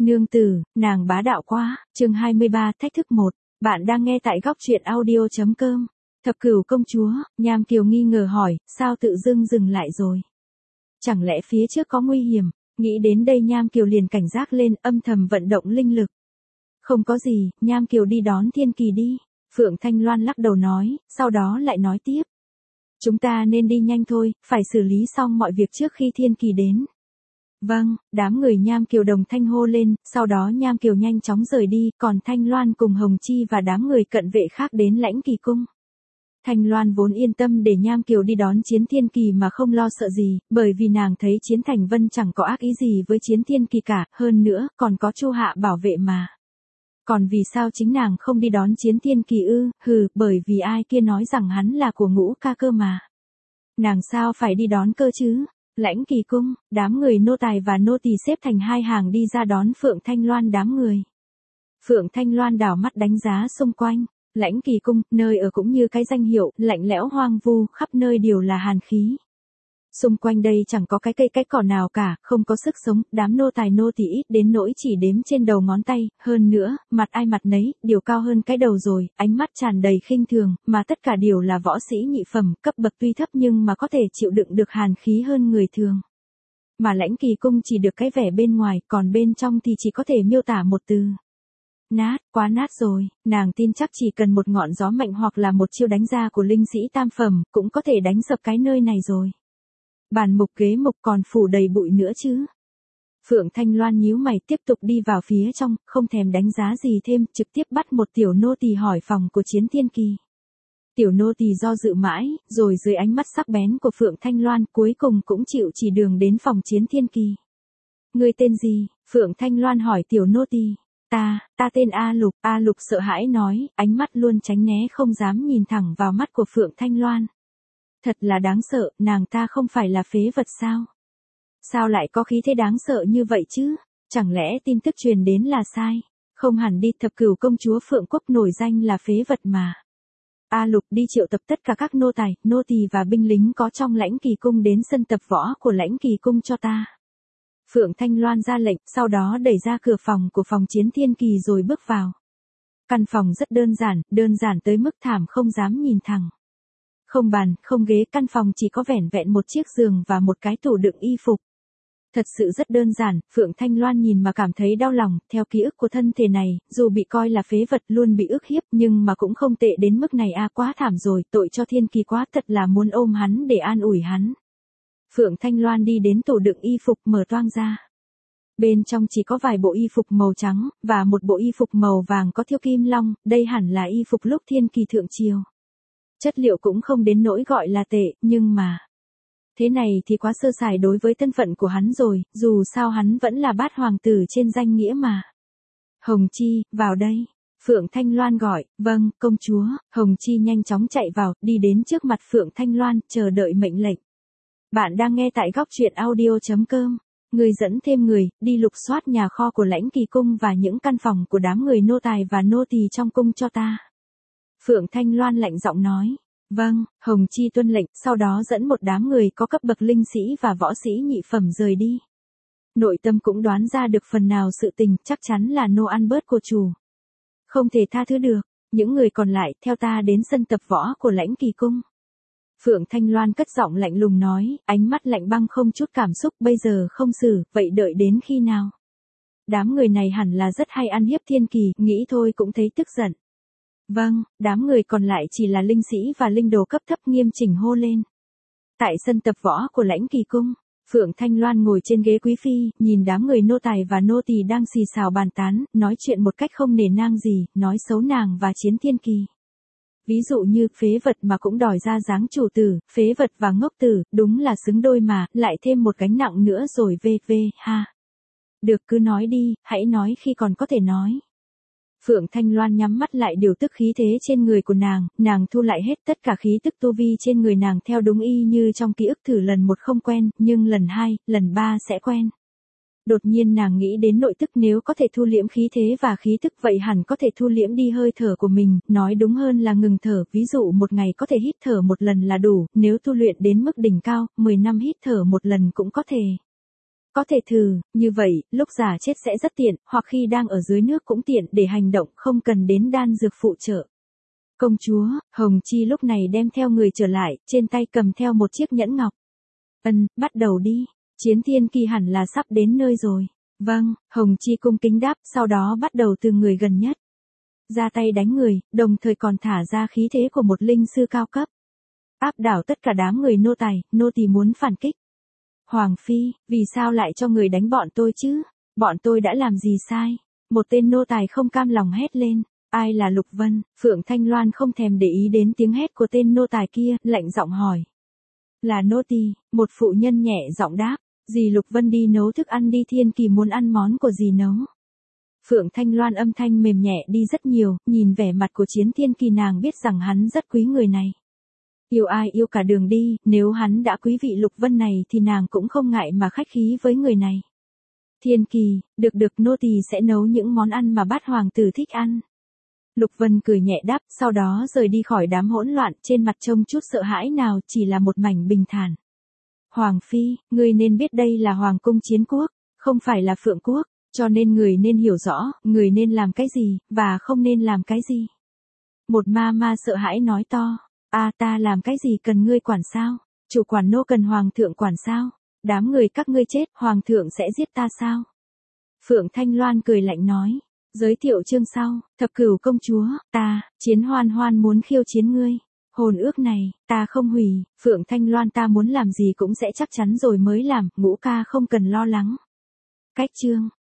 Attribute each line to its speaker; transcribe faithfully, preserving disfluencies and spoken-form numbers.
Speaker 1: Nương tử, nàng bá đạo quá, chương hai mươi ba thách thức một. Bạn đang nghe tại góc truyện audio.com. Thập cửu công chúa, Nham Kiều nghi ngờ hỏi, sao tự dưng dừng lại rồi? Chẳng lẽ phía trước có nguy hiểm? Nghĩ đến đây Nham Kiều liền cảnh giác lên, âm thầm vận động linh lực. Không có gì, Nham Kiều đi đón Thiên Kỳ đi. Phượng Thanh Loan lắc đầu nói, sau đó lại nói tiếp. Chúng ta nên đi nhanh thôi, phải xử lý xong mọi việc trước khi Thiên Kỳ đến. Vâng, đám người Nham Kiều đồng thanh hô lên, sau đó Nham Kiều nhanh chóng rời đi, còn Thanh Loan cùng Hồng Chi và đám người cận vệ khác đến Lãnh Kỳ cung. Thanh Loan vốn yên tâm để Nham Kiều đi đón Chiến Thiên Kỳ mà không lo sợ gì, bởi vì nàng thấy Chiến Thành Vân chẳng có ác ý gì với Chiến Thiên Kỳ cả, hơn nữa, còn có Chu Hạ bảo vệ mà. Còn vì sao chính nàng không đi đón Chiến Thiên Kỳ ư, hừ, bởi vì ai kia nói rằng hắn là của Ngũ ca cơ mà. Nàng sao phải đi đón cơ chứ? Lãnh Kỳ cung, đám người nô tài và nô tỳ xếp thành hai hàng đi ra đón Phượng Thanh Loan đám người. Phượng Thanh Loan đảo mắt đánh giá xung quanh, Lãnh Kỳ cung, nơi ở cũng như cái danh hiệu, lạnh lẽo hoang vu, khắp nơi đều là hàn khí. Xung quanh đây chẳng có cái cây cái cỏ nào cả, không có sức sống, đám nô tài nô tỳ ít đến nỗi chỉ đếm trên đầu ngón tay, hơn nữa, mặt ai mặt nấy, đều cao hơn cái đầu rồi, ánh mắt tràn đầy khinh thường, mà tất cả đều là võ sĩ nhị phẩm, cấp bậc tuy thấp nhưng mà có thể chịu đựng được hàn khí hơn người thường. Mà Lãnh Kỳ cung chỉ được cái vẻ bên ngoài, còn bên trong thì chỉ có thể miêu tả một từ. Nát, quá nát rồi, nàng tin chắc chỉ cần một ngọn gió mạnh hoặc là một chiêu đánh ra của linh sĩ tam phẩm, cũng có thể đánh sập cái nơi này rồi. Bàn mục ghế mục còn phủ đầy bụi nữa chứ. Phượng Thanh Loan nhíu mày tiếp tục đi vào phía trong, không thèm đánh giá gì thêm, trực tiếp bắt một tiểu nô tỳ hỏi phòng của Chiến Thiên Kỳ. Tiểu nô tỳ do dự mãi, rồi dưới ánh mắt sắc bén của Phượng Thanh Loan cuối cùng cũng chịu chỉ đường đến phòng Chiến Thiên Kỳ. Người tên gì? Phượng Thanh Loan hỏi tiểu nô tỳ. Ta, ta tên A Lục, A Lục sợ hãi nói, ánh mắt luôn tránh né không dám nhìn thẳng vào mắt của Phượng Thanh Loan. Thật là đáng sợ, nàng ta không phải là phế vật sao? Sao lại có khí thế đáng sợ như vậy chứ? Chẳng lẽ tin tức truyền đến là sai? Không hẳn đi, thập cửu công chúa Phượng Quốc nổi danh là phế vật mà. A Lục đi triệu tập tất cả các nô tài, nô tỳ và binh lính có trong Lãnh Kỳ cung đến sân tập võ của Lãnh Kỳ cung cho ta. Phượng Thanh Loan ra lệnh, sau đó đẩy ra cửa phòng của phòng Chiến Thiên Kỳ rồi bước vào. Căn phòng rất đơn giản, đơn giản tới mức thảm không dám nhìn thẳng. Không bàn, không ghế, căn phòng chỉ có vẻn vẹn một chiếc giường và một cái tủ đựng y phục. Thật sự rất đơn giản, Phượng Thanh Loan nhìn mà cảm thấy đau lòng, theo ký ức của thân thể này, dù bị coi là phế vật luôn bị ức hiếp nhưng mà cũng không tệ đến mức này a à, quá thảm rồi, tội cho Thiên Kỳ quá, thật là muốn ôm hắn để an ủi hắn. Phượng Thanh Loan đi đến tủ đựng y phục mở toang ra. Bên trong chỉ có vài bộ y phục màu trắng, và một bộ y phục màu vàng có thêu kim long, đây hẳn là y phục lúc Thiên Kỳ thượng triều. Chất liệu cũng không đến nỗi gọi là tệ, nhưng mà... Thế này thì quá sơ sài đối với thân phận của hắn rồi, dù sao hắn vẫn là bát hoàng tử trên danh nghĩa mà. Hồng Chi, vào đây. Phượng Thanh Loan gọi, vâng, công chúa. Hồng Chi nhanh chóng chạy vào, đi đến trước mặt Phượng Thanh Loan, chờ đợi mệnh lệnh. Bạn đang nghe tại góc truyện audio.com. Người dẫn thêm người, đi lục soát nhà kho của Lãnh Kỳ cung và những căn phòng của đám người nô tài và nô tỳ trong cung cho ta. Phượng Thanh Loan lạnh giọng nói. Vâng, Hồng Chi tuân lệnh, sau đó dẫn một đám người có cấp bậc linh sĩ và võ sĩ nhị phẩm rời đi. Nội tâm cũng đoán ra được phần nào sự tình, chắc chắn là nô ăn bớt của chủ. Không thể tha thứ được, những người còn lại theo ta đến sân tập võ của Lãnh Kỳ cung. Phượng Thanh Loan cất giọng lạnh lùng nói, ánh mắt lạnh băng không chút cảm xúc, bây giờ không xử, vậy đợi đến khi nào? Đám người này hẳn là rất hay ăn hiếp Thiên Kỳ, nghĩ thôi cũng thấy tức giận. Vâng, đám người còn lại chỉ là linh sĩ và linh đồ cấp thấp nghiêm chỉnh hô lên. Tại sân tập võ của Lãnh Kỳ cung, Phượng Thanh Loan ngồi trên ghế quý phi, nhìn đám người nô tài và nô tỳ đang xì xào bàn tán, nói chuyện một cách không nể nang gì, nói xấu nàng và Chiến Thiên Kỳ. Ví dụ như phế vật mà cũng đòi ra dáng chủ tử, phế vật và ngốc tử, đúng là xứng đôi mà, lại thêm một gánh nặng nữa rồi vê vê ha. Được cứ nói đi, hãy nói khi còn có thể nói. Phượng Thanh Loan nhắm mắt lại điều tức khí thế trên người của nàng, nàng thu lại hết tất cả khí tức tu vi trên người nàng theo đúng y như trong ký ức thử lần một không quen, nhưng lần hai, lần ba sẽ quen. Đột nhiên nàng nghĩ đến nội tức nếu có thể thu liễm khí thế và khí tức vậy hẳn có thể thu liễm đi hơi thở của mình, nói đúng hơn là ngừng thở, ví dụ một ngày có thể hít thở một lần là đủ, nếu tu luyện đến mức đỉnh cao, mười năm hít thở một lần cũng có thể. Có thể thử, như vậy, lúc giả chết sẽ rất tiện, hoặc khi đang ở dưới nước cũng tiện để hành động, không cần đến đan dược phụ trợ. Công chúa, Hồng Chi lúc này đem theo người trở lại, trên tay cầm theo một chiếc nhẫn ngọc. Ân, bắt đầu đi, Chiến Thiên Kỳ hẳn là sắp đến nơi rồi. Vâng, Hồng Chi cung kính đáp, sau đó bắt đầu từ người gần nhất. Ra tay đánh người, đồng thời còn thả ra khí thế của một linh sư cao cấp. Áp đảo tất cả đám người nô tài, nô tỳ muốn phản kích. Hoàng Phi, vì sao lại cho người đánh bọn tôi chứ? Bọn tôi đã làm gì sai? Một tên nô tài không cam lòng hét lên. Ai là Lục Vân? Phượng Thanh Loan không thèm để ý đến tiếng hét của tên nô tài kia, lạnh giọng hỏi. Là nô tỳ, một phụ nhân nhẹ giọng đáp. Dì Lục Vân đi nấu thức ăn đi, Thiên Kỳ muốn ăn món của dì nấu. Phượng Thanh Loan âm thanh mềm nhẹ đi rất nhiều, nhìn vẻ mặt của Chiến Thiên Kỳ nàng biết rằng hắn rất quý người này. Yêu ai yêu cả đường đi, nếu hắn đã quý vị Lục Vân này thì nàng cũng không ngại mà khách khí với người này. Thiên Kỳ, được được, nô tỳ sẽ nấu những món ăn mà bát hoàng tử thích ăn. Lục Vân cười nhẹ đáp, sau đó rời đi khỏi đám hỗn loạn, trên mặt trông chút sợ hãi nào, chỉ là một mảnh bình thản. Hoàng Phi, ngươi nên biết đây là Hoàng cung Chiến Quốc, không phải là Phượng Quốc, cho nên người nên hiểu rõ, người nên làm cái gì, và không nên làm cái gì. Một ma ma sợ hãi nói to. A ta làm cái gì cần ngươi quản sao? Chủ quản nô cần hoàng thượng quản sao? Đám người các ngươi chết, hoàng thượng sẽ giết ta sao? Phượng Thanh Loan cười lạnh nói. Giới thiệu chương sau, thập cửu công chúa, ta, Chiến Hoan Hoan muốn khiêu chiến ngươi. Hồn ước này, ta không hủy, Phượng Thanh Loan ta muốn làm gì cũng sẽ chắc chắn rồi mới làm, Ngũ ca không cần lo lắng. Cách chương.